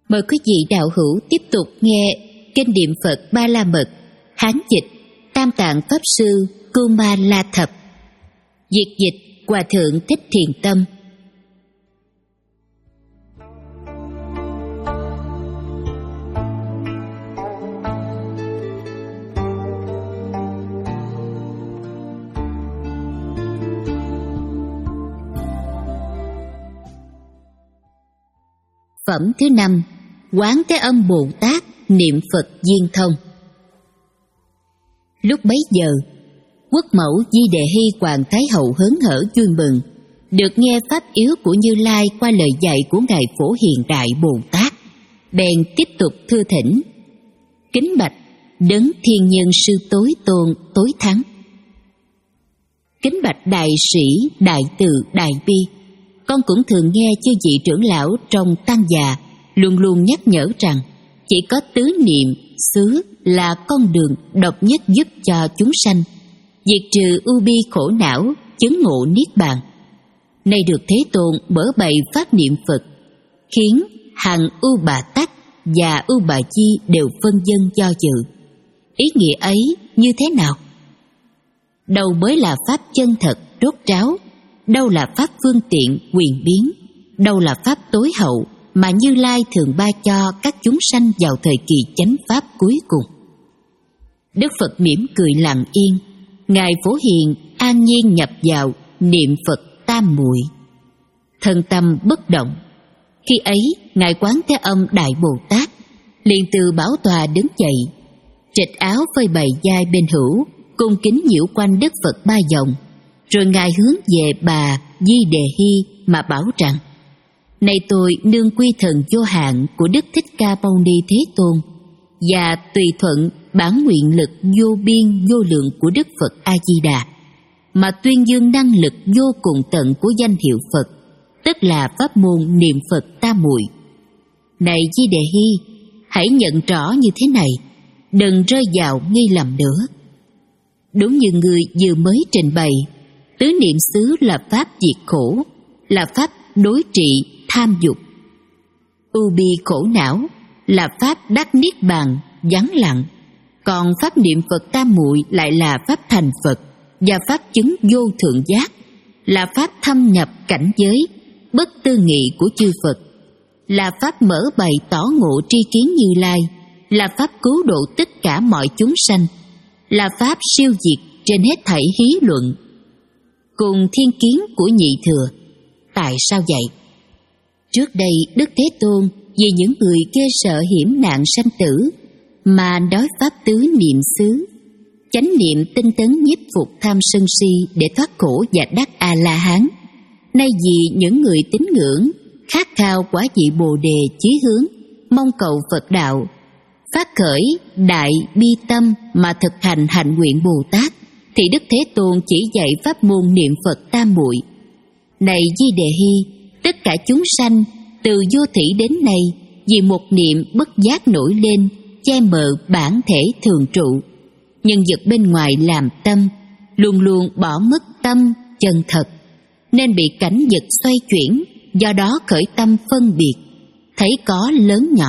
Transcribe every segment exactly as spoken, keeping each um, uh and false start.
Mời quý vị đạo hữu tiếp tục nghe kênh niệm Phật Ba La Mật, Hán dịch Tam Tạng Pháp Sư Kuma La Thập, dịch dịch Hòa Thượng Thích Thiền Tâm. Phẩm thứ năm, Quán Thế Âm Bồ Tát niệm Phật viên thông. Lúc bấy giờ, quốc mẫu Di Đề Hy Hoàng Thái Hậu hớn hở vui mừng, được nghe pháp yếu của Như Lai qua lời dạy của ngài Phổ Hiền Đại Bồ Tát, bèn tiếp tục thưa thỉnh: kính bạch đấng thiên nhân sư tối tôn tối thắng, kính bạch đại sĩ đại từ đại bi, con cũng thường nghe chư vị trưởng lão trong tăng già luôn luôn nhắc nhở rằng chỉ có tứ niệm xứ là con đường độc nhất giúp cho chúng sanh diệt trừ ưu bi khổ não, chứng ngộ niết bàn. Nay được Thế Tôn mở bày pháp niệm Phật, khiến hằng ưu bà tắc và ưu bà chi đều phân vân do dự. Ý nghĩa ấy như thế nào? Đâu mới là pháp chân thật rốt ráo, đâu là pháp phương tiện quyền biến, đâu là pháp tối hậu mà Như Lai thường ban cho các chúng sanh vào thời kỳ chánh pháp cuối cùng. Đức Phật mỉm cười lặng yên, ngài Phổ Hiền an nhiên nhập vào niệm Phật tam muội, thân tâm bất động. Khi ấy ngài Quán Thế Âm Đại Bồ Tát liền từ bảo tòa đứng dậy, trịch áo phơi bày vai bên hữu, cung kính nhiễu quanh Đức Phật ba vòng, rồi ngài hướng về bà Di Đề Hy mà bảo rằng: này tôi nương quy thần vô hạn của Đức Thích Ca Mâu Ni Thế Tôn, và tùy thuận bản nguyện lực vô biên vô lượng của Đức Phật A Di Đà, mà tuyên dương năng lực vô cùng tận của danh hiệu Phật, tức là pháp môn niệm Phật tam muội. Này Di Đề Hy, hãy nhận rõ như thế này, đừng rơi vào nghi lầm nữa. Đúng như người vừa mới trình bày, tứ niệm xứ là pháp diệt khổ, là pháp đối trị tham dục. Ưu bi khổ não là pháp đắc niết bàn vắng lặng, còn pháp niệm Phật tam muội lại là pháp thành Phật và pháp chứng vô thượng giác, là pháp thâm nhập cảnh giới bất tư nghị của chư Phật, là pháp mở bày tỏ ngộ tri kiến Như Lai, là pháp cứu độ tất cả mọi chúng sanh, là pháp siêu diệt trên hết thảy hí luận cùng thiên kiến của nhị thừa. Tại sao vậy? Trước đây Đức Thế Tôn vì những người ghê sợ hiểm nạn sanh tử mà nói pháp tứ niệm xứ, chánh niệm tinh tấn nhiếp phục tham sân si để thoát khổ và đắc A La Hán. Nay vì những người tín ngưỡng khát khao quả vị Bồ đề chí hướng, mong cầu Phật đạo, phát khởi đại bi tâm mà thực hành hạnh nguyện Bồ Tát, thì Đức Thế Tôn chỉ dạy pháp môn niệm Phật tam muội. Này Di Đề Hy, tất cả chúng sanh từ vô thủy đến nay vì một niệm bất giác nổi lên che mờ bản thể thường trụ, nhân vật bên ngoài làm tâm, luôn luôn bỏ mất tâm chân thật, nên bị cảnh vật xoay chuyển, do đó khởi tâm phân biệt, thấy có lớn nhỏ,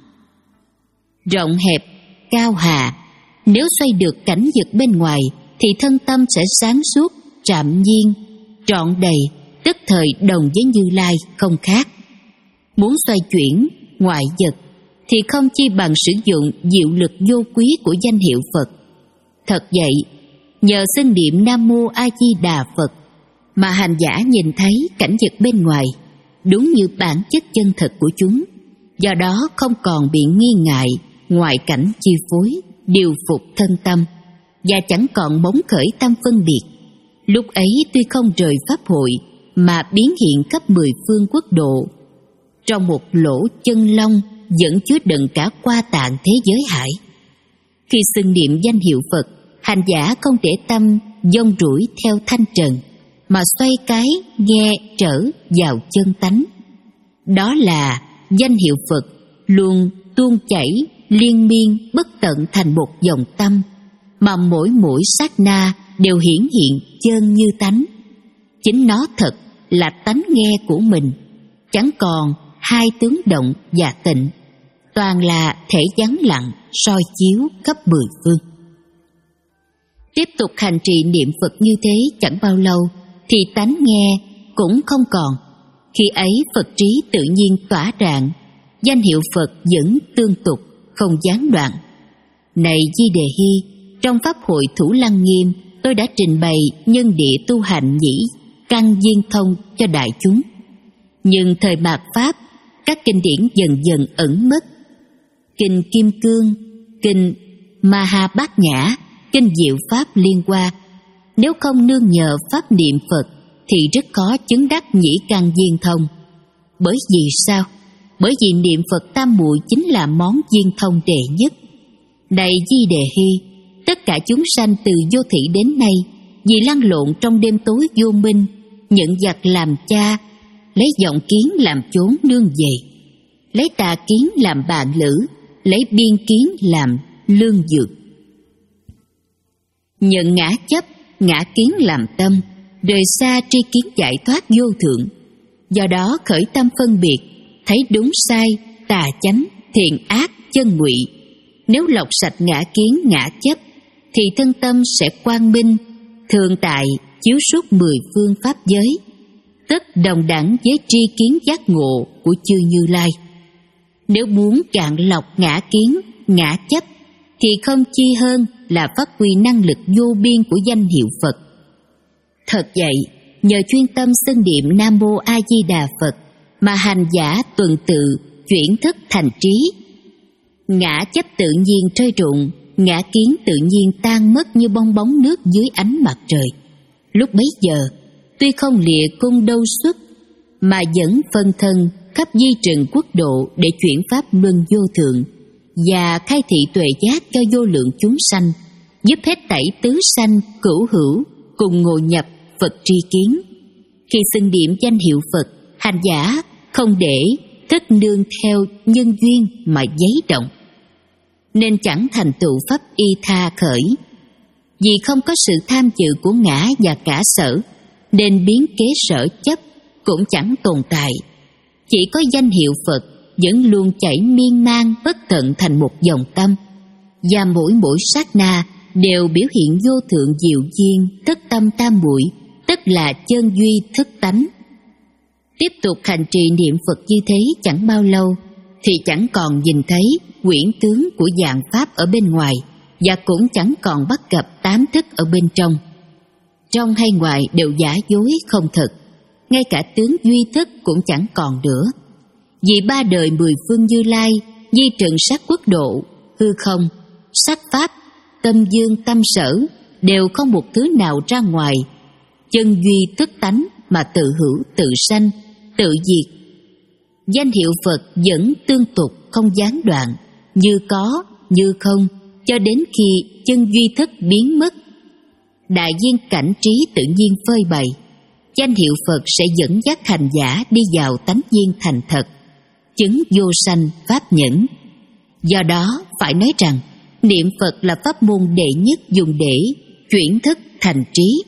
rộng hẹp, cao hạ. Nếu xoay được cảnh vật bên ngoài thì thân tâm sẽ sáng suốt, trạm nhiên, trọn đầy, tức thời đồng với Như Lai không khác. Muốn xoay chuyển ngoại vật thì không chi bằng sử dụng diệu lực vô quý của danh hiệu Phật. Thật vậy, nhờ xưng niệm Nam Mô A Di Đà Phật mà hành giả nhìn thấy cảnh vật bên ngoài đúng như bản chất chân thật của chúng, do đó không còn bị nghi ngại ngoại cảnh chi phối, điều phục thân tâm, và chẳng còn bóng khởi tâm phân biệt. Lúc ấy tuy không rời pháp hội mà biến hiện khắp mười phương quốc độ, trong một lỗ chân lông vẫn chứa đựng cả qua tạng thế giới hải. Khi xưng niệm danh hiệu Phật, hành giả không để tâm dông rủi theo thanh trần, mà xoay cái nghe trở vào chân tánh. Đó là danh hiệu Phật luôn tuôn chảy liên miên bất tận thành một dòng tâm, mà mỗi mỗi sát na đều hiển hiện chân như tánh. Chính nó thật là tánh nghe của mình, chẳng còn hai tướng động và tịnh, toàn là thể vắng lặng soi chiếu khắp mười phương. Tiếp tục hành trì niệm Phật như thế chẳng bao lâu thì tánh nghe cũng không còn. Khi ấy Phật trí tự nhiên tỏa rạng, danh hiệu Phật vẫn tương tục, không gián đoạn. Này Di Đề Hy, trong pháp hội Thủ Lăng Nghiêm, tôi đã trình bày nhân địa tu hành nhĩ căn viên thông cho đại chúng. Nhưng thời mạt Pháp, các kinh điển dần dần ẩn mất. Kinh Kim Cương, kinh Maha Bát Nhã, kinh Diệu Pháp Liên Hoa, nếu không nương nhờ pháp niệm Phật thì rất khó chứng đắc nhĩ căn viên thông. Bởi vì sao? Bởi vì niệm Phật tam muội chính là món viên thông đệ nhất. Này Di Đề Hy, tất cả chúng sanh từ vô thị đến nay, vì lăn lộn trong đêm tối vô minh, nhận giặc làm cha, lấy vọng kiến làm chốn nương về, lấy tà kiến làm bạn lữ, lấy biên kiến làm lương dược. Nhận ngã chấp, ngã kiến làm tâm, rời xa tri kiến giải thoát vô thượng. Do đó khởi tâm phân biệt, thấy đúng sai, tà chánh, thiện ác, chân ngụy. Nếu lọc sạch ngã kiến, ngã chấp, thì thân tâm sẽ quang minh, thường tại chiếu suốt mười phương pháp giới, tất đồng đẳng với tri kiến giác ngộ của chư Như Lai. Nếu muốn cạn lọc ngã kiến, ngã chấp, thì không chi hơn là phát huy năng lực vô biên của danh hiệu Phật. Thật vậy, nhờ chuyên tâm xưng niệm Nam Mô A Di Đà Phật mà hành giả tuần tự chuyển thức thành trí. Ngã chấp tự nhiên trôi rụng, ngã kiến tự nhiên tan mất như bong bóng nước dưới ánh mặt trời. Lúc bấy giờ, tuy không lìa cung đâu xuất, mà vẫn phân thân khắp di trần quốc độ để chuyển pháp luân vô thượng và khai thị tuệ giác cho vô lượng chúng sanh, giúp hết tẩy tứ sanh cửu hữu cùng ngộ nhập Phật tri kiến. Khi xưng niệm danh hiệu Phật, hành giả không để thức nương theo nhân duyên mà giấy động, nên chẳng thành tựu pháp y tha khởi. Vì không có sự tham dự của ngã và cả sở, nên biến kế sở chấp cũng chẳng tồn tại. Chỉ có danh hiệu Phật vẫn luôn chảy miên man bất tận thành một dòng tâm, và mỗi mỗi sát na đều biểu hiện vô thượng diệu duyên thức tâm tam muội, tức là chân duy thức tánh. Tiếp tục hành trì niệm Phật như thế chẳng bao lâu thì chẳng còn nhìn thấy quyển tướng của dạng pháp ở bên ngoài, và cũng chẳng còn bắt gặp tám thức ở bên trong. Trong hay ngoài đều giả dối không thật, ngay cả tướng duy thức cũng chẳng còn nữa. Vì ba đời mười phương Như Lai, di trần sát quốc độ, hư không, sắc pháp, tâm dương tâm sở đều không một thứ nào ra ngoài. Chân duy thức tánh mà tự hữu tự sanh, tự diệt. Danh hiệu Phật vẫn tương tục không gián đoạn, như có, như không, cho đến khi chân duy thức biến mất. Đại viên cảnh trí tự nhiên phơi bày, danh hiệu Phật sẽ dẫn dắt hành giả đi vào tánh viên thành thật, chứng vô sanh pháp nhẫn. Do đó phải nói rằng niệm Phật là pháp môn đệ nhất dùng để chuyển thức thành trí,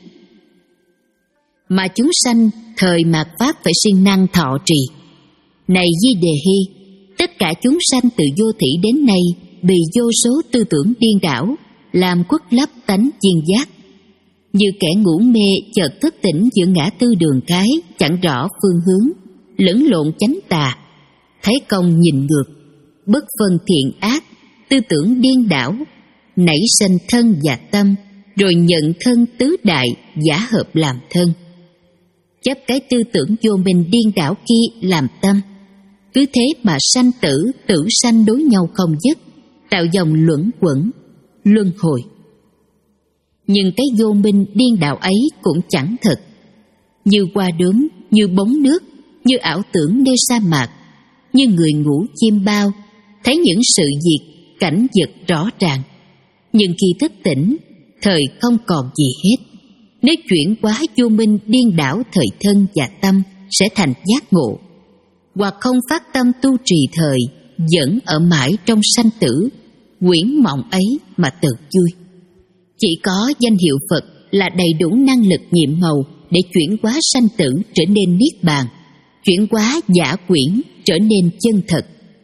mà chúng sanh thời mạt Pháp phải siêng năng thọ trì. Này Di Đề Hy, tất cả chúng sanh từ vô thỉ đến nay bị vô số tư tưởng điên đảo làm khuất lấp tánh viên giác, như kẻ ngủ mê chợt thức tỉnh giữa ngã tư đường cái, chẳng rõ phương hướng, lẫn lộn chánh tà, thấy công nhìn ngược, bất phân thiện ác, tư tưởng điên đảo, nảy sinh thân và tâm, rồi nhận thân tứ đại giả hợp làm thân, chấp cái tư tưởng vô minh điên đảo kia làm tâm. Cứ thế mà sanh tử, tử sanh đối nhau không dứt, tạo dòng luẩn quẩn, luân hồi. Nhưng cái vô minh điên đảo ấy cũng chẳng thật, như hoa đốm, như bóng nước, như ảo tưởng nơi sa mạc, như người ngủ chiêm bao, thấy những sự việc, cảnh vật rõ ràng. Nhưng khi thức tỉnh, thời không còn gì hết. Nếu chuyển hóa vô minh điên đảo thời thân và tâm sẽ thành giác ngộ, hoặc không phát tâm tu trì thời, vẫn ở mãi trong sanh tử, quyển mộng ấy mà tự vui. Chỉ có danh hiệu Phật là đầy đủ năng lực nhiệm màu để chuyển hóa sanh tử trở nên niết bàn, chuyển hóa giả quyển trở nên chân thật.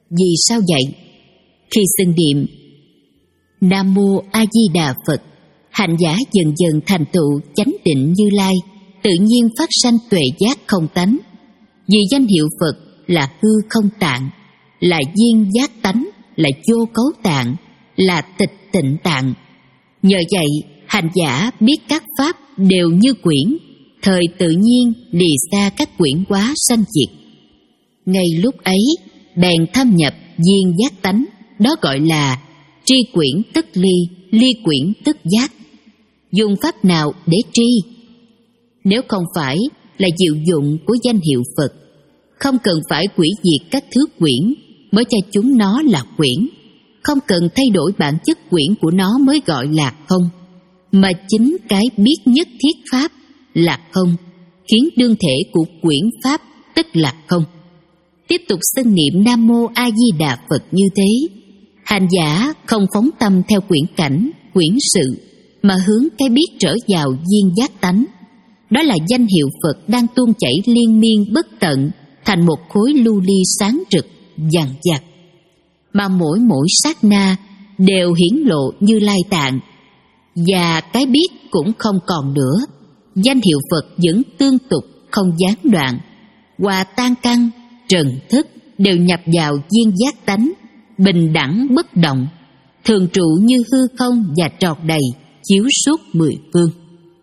Vì sao vậy? Khi xưng niệm Nam Mô A Di Đà Phật, hành giả dần dần thành tựu chánh định Như Lai, tự nhiên phát sanh tuệ giác không tánh. Vì danh hiệu Phật là hư không tạng, là duyên giác tánh, là vô cấu tạng, là tịch tịnh tạng. Nhờ vậy, hành giả biết các pháp đều như quyển, thời tự nhiên lìa xa các quyển quá sanh diệt. Ngay lúc ấy, bèn thâm nhập duyên giác tánh, đó gọi là tri quyển tức ly, ly quyển tức giác. Dùng pháp nào để tri? Nếu không phải là diệu dụng của danh hiệu Phật, không cần phải hủy diệt các thứ quyển mới cho chúng nó là quyển, không cần thay đổi bản chất quyển của nó mới gọi là không, mà chính cái biết nhất thiết pháp là không, khiến đương thể của quyển pháp tức là không. Tiếp tục xưng niệm Nam Mô A Di Đà Phật như thế, hành giả không phóng tâm theo quyển cảnh, quyển sự, mà hướng cái biết trở vào duyên giác tánh. Đó là danh hiệu Phật đang tuôn chảy liên miên bất tận thành một khối lưu ly sáng rực, dằng dặc, mà mỗi mỗi sát na đều hiển lộ Như Lai tạng, và cái biết cũng không còn nữa. Danh hiệu Phật vẫn tương tục không gián đoạn, hòa tan căn, trần thức đều nhập vào duyên giác tánh, bình đẳng bất động, thường trụ như hư không và trọt đầy, chiếu suốt mười phương.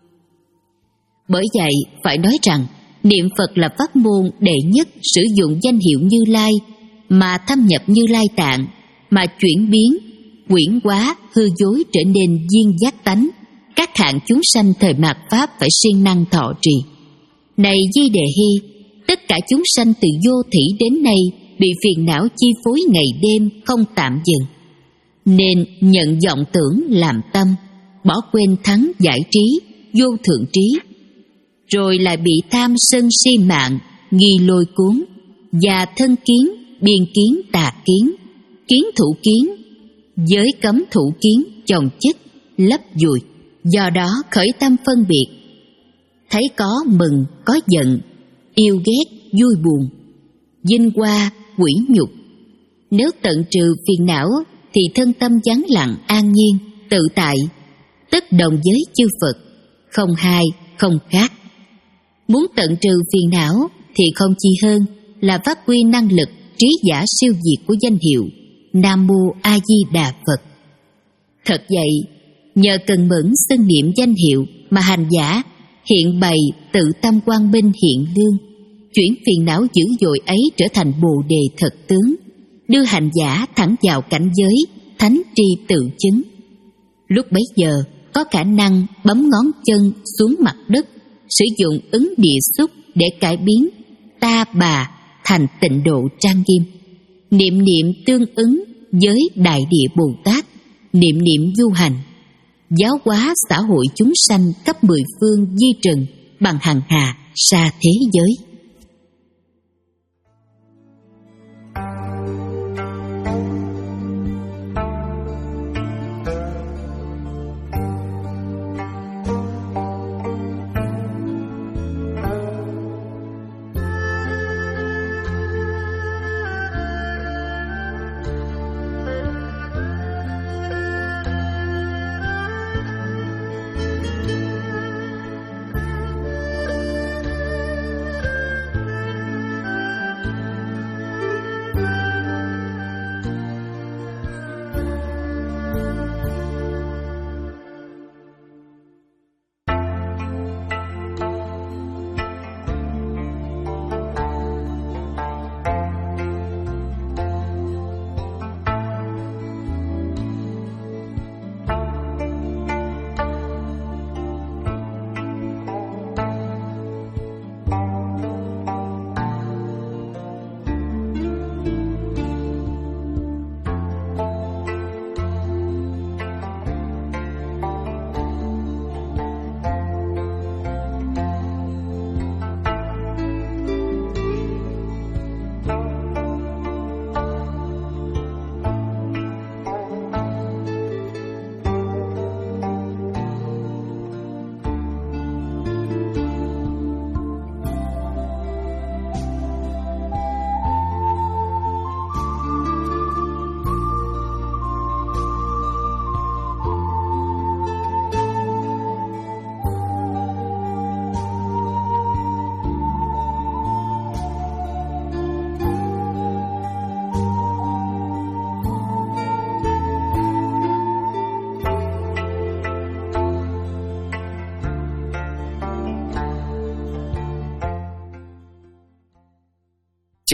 Bởi vậy phải nói rằng niệm Phật là pháp môn đệ nhất sử dụng danh hiệu Như Lai mà thâm nhập Như Lai tạng, mà chuyển biến, quyển hóa hư dối trở nên duyên giác tánh. Các hạng chúng sanh thời mạt Pháp phải siêng năng thọ trì. Này Di Đề Hy, tất cả chúng sanh từ vô thỉ đến nay bị phiền não chi phối ngày đêm không tạm dừng, nên nhận vọng tưởng làm tâm, bỏ quên thắng giải trí, vô thượng trí, rồi lại bị tham sân si mạng nghi lôi cuốn, và thân kiến, biên kiến, tà kiến, kiến thủ kiến, giới cấm thủ kiến chồng chất lấp vùi. Do đó khởi tâm phân biệt, thấy có mừng có giận, yêu ghét vui buồn, vinh hoa quỷ nhục. Nếu tận trừ phiền não thì thân tâm vắng lặng an nhiên tự tại, tất đồng với chư Phật, không hai không khác. Muốn tận trừ phiền não thì không chi hơn là phát huy năng lực trí giả siêu diệt của danh hiệu Nam Mô A Di Đà Phật. Thật vậy, nhờ cần mẫn xưng niệm danh hiệu mà hành giả hiện bày tự tâm quang minh hiện lương, chuyển phiền não dữ dội ấy trở thành bồ đề thật tướng, đưa hành giả thẳng vào cảnh giới thánh tri tự chứng. Lúc bấy giờ có khả năng bấm ngón chân xuống mặt đất, sử dụng ứng địa xúc để cải biến ta bà thành tịnh độ trang nghiêm, niệm niệm tương ứng với Đại Địa Bồ Tát, niệm niệm du hành, giáo hóa xã hội chúng sanh cấp mười phương di trần bằng hằng hà xa thế giới.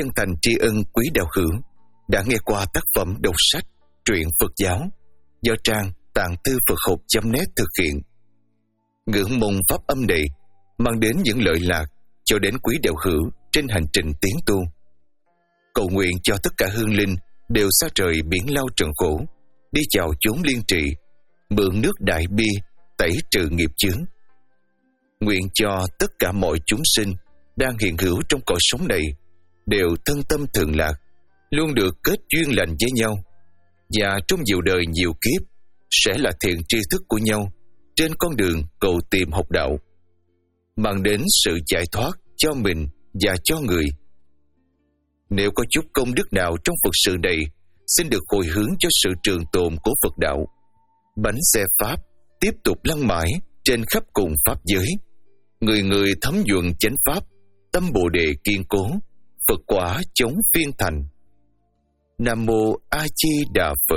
chân thành tri ân quý đạo hữu đã nghe qua tác phẩm đọc sách truyện Phật giáo do trang Tạng Thư Phật Học chấm net thực hiện. Ngưỡng mong pháp âm này mang đến những lợi lạc cho đến quý đạo hữu trên hành trình tiến tu. Cầu nguyện cho tất cả hương linh đều xa trời biển lao trần khổ, đi chào chốn liên trị, mượn nước đại bi tẩy trừ nghiệp chướng. Nguyện cho tất cả mọi chúng sinh đang hiện hữu trong cõi sống này đều thân tâm thường lạc, luôn được kết duyên lành với nhau, và trong nhiều đời nhiều kiếp sẽ là thiện tri thức của nhau trên con đường cầu tìm học đạo, mang đến sự giải thoát cho mình và cho người. Nếu có chút công đức nào trong Phật sự này, xin được hồi hướng cho sự trường tồn của Phật đạo. Bánh xe Pháp tiếp tục lăn mãi trên khắp cùng Pháp giới. Người người thấm nhuận chánh Pháp, tâm Bồ Đề kiên cố, Phật quả chống phiên thành. Nam Mô A Di Đà Phật.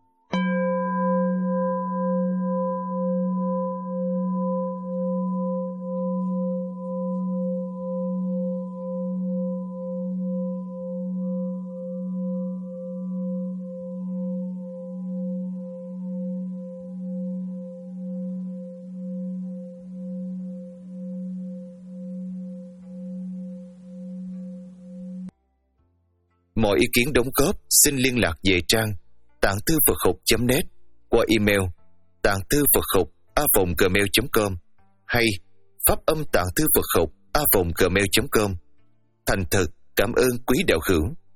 Mọi ý kiến đóng góp xin liên lạc về trang tạng thư Phật học chấm net qua email tạng thư Phật học a vòng gmail chấm com hay pháp âm tạng thư Phật học a vòng gmail chấm com. Thành thật cảm ơn quý đạo hữu.